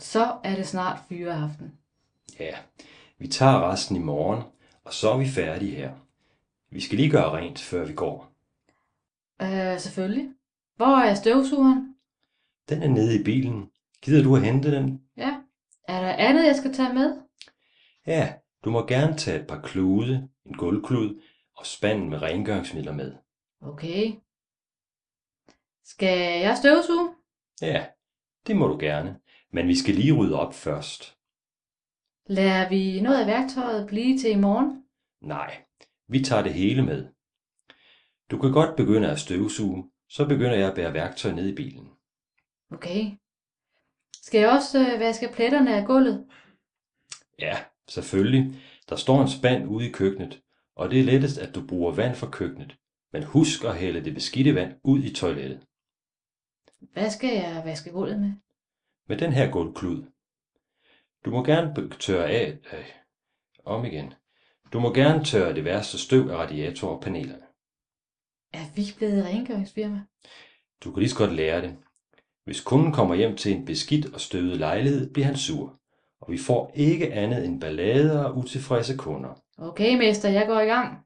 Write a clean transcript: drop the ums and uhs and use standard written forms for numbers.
Så er det snart fyreaften. Ja, vi tager resten i morgen, og så er vi færdige her. Vi skal lige gøre rent, før vi går. Selvfølgelig. Hvor er støvsugeren? Den er nede i bilen. Gider du at hente den? Ja. Er der andet, jeg skal tage med? Ja, du må gerne tage et par klude, en gulvklud og spanden med rengøringsmidler med. Okay. Skal jeg støvsuge? Ja, det må du gerne, men vi skal lige rydde op først. Lader vi noget af værktøjet blive til i morgen? Nej, vi tager det hele med. Du kan godt begynde at støvsuge, så begynder jeg at bære værktøj ned i bilen. Okay. Skal jeg også vaske pletterne af gulvet? Ja, selvfølgelig. Der står en spand ude i køkkenet, og det er lettest, at du bruger vand fra køkkenet. Men husk at hælde det beskidte vand ud i toilettet. Hvad skal jeg vaske gulvet med? Med den her gulvklud. Du må gerne tørre af... om igen. Du må gerne tørre det værste støv af radiatorer og panelerne. Er vi blevet rengøringsfirma? Du kan lige så godt lære det. Hvis kunden kommer hjem til en beskidt og støvet lejlighed, bliver han sur. Og vi får ikke andet end ballader og utilfredse kunder. Okay, mester, jeg går i gang.